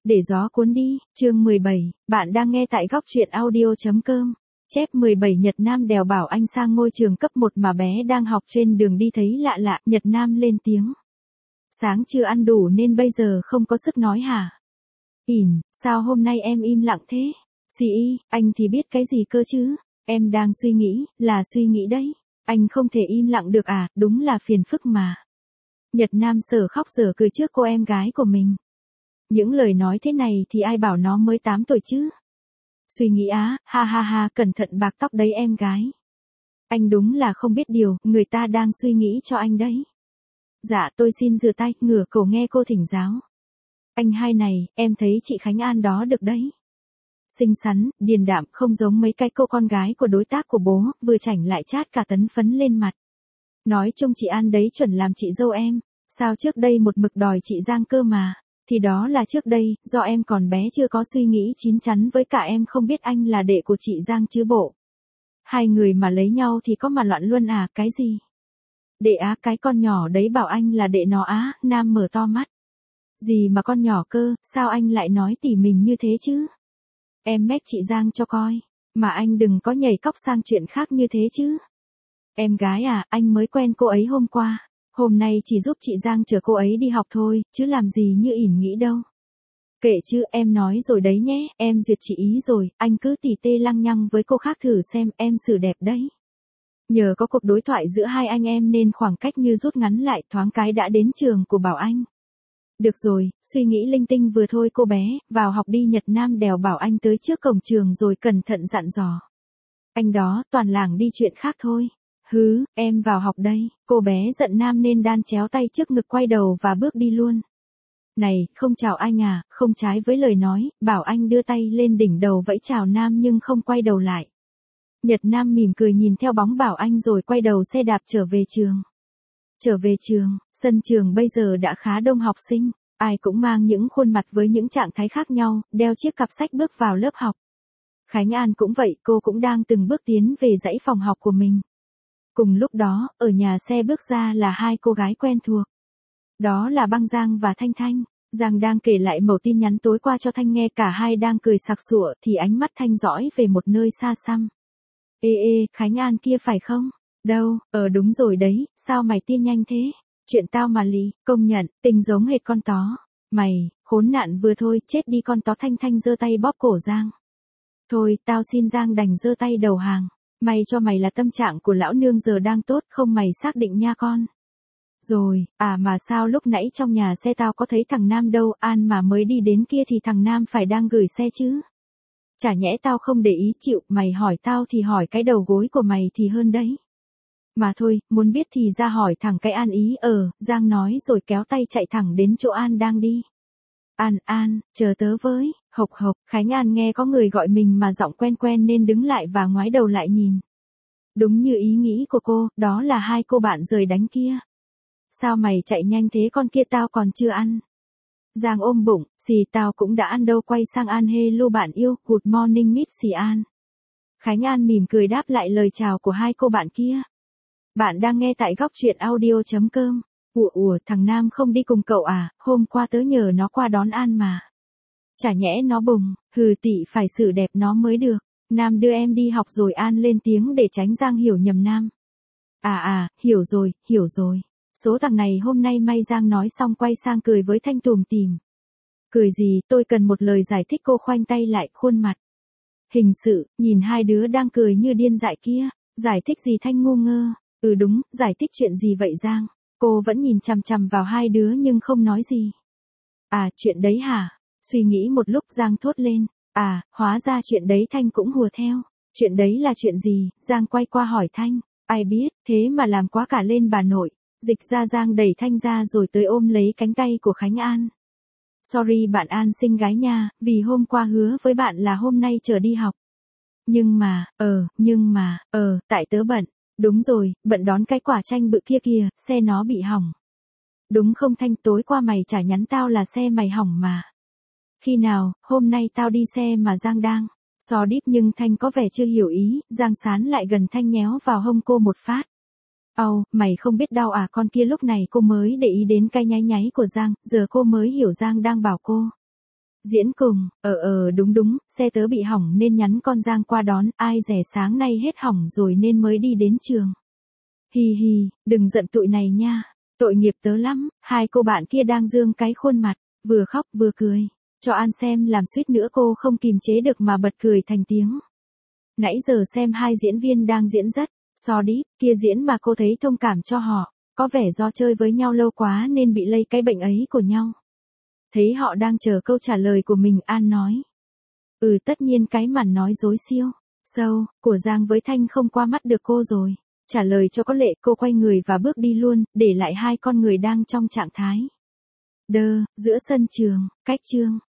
Để gió cuốn đi, chương 17, bạn đang nghe tại góc truyện audio.com. Chép 17 Nhật Nam đèo bảo anh sang ngôi trường cấp 1 mà bé đang học trên đường đi thấy lạ lạ, Nhật Nam lên tiếng. Sáng chưa ăn đủ nên bây giờ không có sức nói hả? Ỉn, sao hôm nay em im lặng thế? Xì y, anh thì biết cái gì cơ chứ? Em đang suy nghĩ, là suy nghĩ đấy. Anh không thể im lặng được à, đúng là phiền phức mà. Nhật Nam sở khóc sở cười trước cô em gái của mình. Những lời nói thế này thì ai bảo nó mới 8 tuổi chứ? Suy nghĩ á, ha ha ha, cẩn thận bạc tóc đấy em gái. Anh đúng là không biết điều, người ta đang suy nghĩ cho anh đấy. Dạ tôi xin rửa tay, ngửa cổ nghe cô thỉnh giáo. Anh hai này, em thấy chị Khánh An đó được đấy. Xinh xắn, điềm đạm, không giống mấy cái cô con gái của đối tác của bố, vừa chảnh lại chát cả tấn phấn lên mặt. Nói chung chị An đấy chuẩn làm chị dâu em, sao trước đây một mực đòi chị Giang cơ mà. Thì đó là trước đây, do em còn bé chưa có suy nghĩ chín chắn với cả em không biết anh là đệ của chị Giang chứ bộ. Hai người mà lấy nhau thì có mà loạn luôn à, cái gì? Đệ á, cái con nhỏ đấy bảo anh là đệ nó á, Nam mở to mắt. Gì mà con nhỏ cơ, sao anh lại nói tỉ mình như thế chứ? Em mách chị Giang cho coi, mà anh đừng có nhảy cóc sang chuyện khác như thế chứ. Em gái à, anh mới quen cô ấy hôm qua. Hôm nay chỉ giúp chị Giang chở cô ấy đi học thôi, chứ làm gì như ỉn nghĩ đâu. Kệ chứ, em nói rồi đấy nhé, em duyệt chị ý rồi, anh cứ tỉ tê lăng nhăng với cô khác thử xem, em xử đẹp đấy. Nhờ có cuộc đối thoại giữa hai anh em nên khoảng cách như rút ngắn lại, thoáng cái đã đến trường của Bảo Anh. Được rồi, suy nghĩ linh tinh vừa thôi cô bé, vào học đi. Nhật Nam đèo Bảo Anh tới trước cổng trường rồi cẩn thận dặn dò. Anh đó, toàn làng đi chuyện khác thôi. Hứ, em vào học đây. Cô bé giận Nam nên đan chéo tay trước ngực quay đầu và bước đi luôn. Này, không chào anh à, không trái với lời nói, Bảo Anh đưa tay lên đỉnh đầu vẫy chào Nam nhưng không quay đầu lại. Nhật Nam mỉm cười nhìn theo bóng Bảo Anh rồi quay đầu xe đạp trở về trường. Trở về trường, sân trường bây giờ đã khá đông học sinh, ai cũng mang những khuôn mặt với những trạng thái khác nhau, đeo chiếc cặp sách bước vào lớp học. Khánh An cũng vậy, cô cũng đang từng bước tiến về dãy phòng học của mình. Cùng lúc đó, ở nhà xe bước ra là hai cô gái quen thuộc. Đó là Băng Giang và Thanh Thanh. Giang đang kể lại mẩu tin nhắn tối qua cho Thanh nghe, cả hai đang cười sặc sụa thì ánh mắt Thanh dõi về một nơi xa xăm. Ê, Khánh An kia phải không? Đâu, đúng rồi đấy, sao mày tin nhanh thế? Chuyện tao mà lì, công nhận, tình giống hệt con tó. Mày, khốn nạn vừa thôi, chết đi con tó. Thanh Thanh giơ tay bóp cổ Giang. Thôi, tao xin. Giang đành giơ tay đầu hàng. May cho mày là tâm trạng của lão nương giờ đang tốt, không mày xác định nha con. Rồi, mà sao lúc nãy trong nhà xe tao có thấy thằng Nam đâu, An mà mới đi đến kia thì thằng Nam phải đang gửi xe chứ. Chả nhẽ tao không để ý chịu, mày hỏi tao thì hỏi cái đầu gối của mày thì hơn đấy. Mà thôi, muốn biết thì ra hỏi thẳng cái An ý. Giang nói rồi kéo tay chạy thẳng đến chỗ An đang đi. An, chờ tớ với. Hộc, Khánh An nghe có người gọi mình mà giọng quen quen nên đứng lại và ngoái đầu lại nhìn. Đúng như ý nghĩ của cô, đó là hai cô bạn rời đánh kia. Sao mày chạy nhanh thế, con kia tao còn chưa ăn. Giang ôm bụng, xì tao cũng đã ăn đâu. Quay sang An, hello bạn yêu, good morning miss xì An. Khánh An mỉm cười đáp lại lời chào của hai cô bạn kia. Bạn đang nghe tại góc truyện audio.com. Ủa, thằng Nam không đi cùng cậu à, hôm qua tớ nhờ nó qua đón An mà. Chả nhẽ nó bùng, tị phải xử đẹp nó mới được. Nam đưa em đi học rồi. An lên tiếng để tránh Giang hiểu nhầm Nam. Hiểu rồi. Số thằng này hôm nay may. Giang nói xong quay sang cười với Thanh tùm tìm. Cười gì, tôi cần một lời giải thích. Cô khoanh tay lại, khuôn mặt hình sự, nhìn hai đứa đang cười như điên dại kia. Giải thích gì? Thanh ngu ngơ. Đúng, giải thích chuyện gì vậy Giang? Cô vẫn nhìn chằm chằm vào hai đứa nhưng không nói gì. Chuyện đấy hả? Suy nghĩ một lúc Giang thốt lên. Hóa ra chuyện đấy. Thanh cũng hùa theo. Chuyện đấy là chuyện gì? Giang quay qua hỏi Thanh. Ai biết, thế mà làm quá cả lên bà nội. Dịch ra. Giang đẩy Thanh ra rồi tới ôm lấy cánh tay của Khánh An. Sorry bạn An xinh gái nha, vì hôm qua hứa với bạn là hôm nay trở đi học. Nhưng mà, tại tớ bận. Đúng rồi, bận đón cái quả chanh bự kia kìa, xe nó bị hỏng. Đúng không Thanh, tối qua mày chả nhắn tao là xe mày hỏng mà. Khi nào, hôm nay tao đi xe mà. Giang đang so đíp nhưng Thanh có vẻ chưa hiểu ý. Giang sán lại gần Thanh nhéo vào hông cô một phát. Mày không biết đau à? Con kia lúc này cô mới để ý đến cái nháy nháy của Giang, giờ cô mới hiểu Giang đang bảo cô. Diễn cùng, đúng, xe tớ bị hỏng nên nhắn con Giang qua đón, ai dè sáng nay hết hỏng rồi nên mới đi đến trường. Hi hi, đừng giận tụi này nha, tội nghiệp tớ lắm, hai cô bạn kia đang dương cái khuôn mặt, vừa khóc vừa cười. Cho An xem làm suýt nữa cô không kìm chế được mà bật cười thành tiếng. Nãy giờ xem hai diễn viên đang diễn rất, sorry, kia diễn mà cô thấy thông cảm cho họ, có vẻ do chơi với nhau lâu quá nên bị lây cái bệnh ấy của nhau. Thấy họ đang chờ câu trả lời của mình, An nói. Tất nhiên cái màn nói dối siêu, sâu, của Giang với Thanh không qua mắt được cô rồi. Trả lời cho có lệ, cô quay người và bước đi luôn, để lại hai con người đang trong trạng thái đơ, giữa sân trường, cách Trương.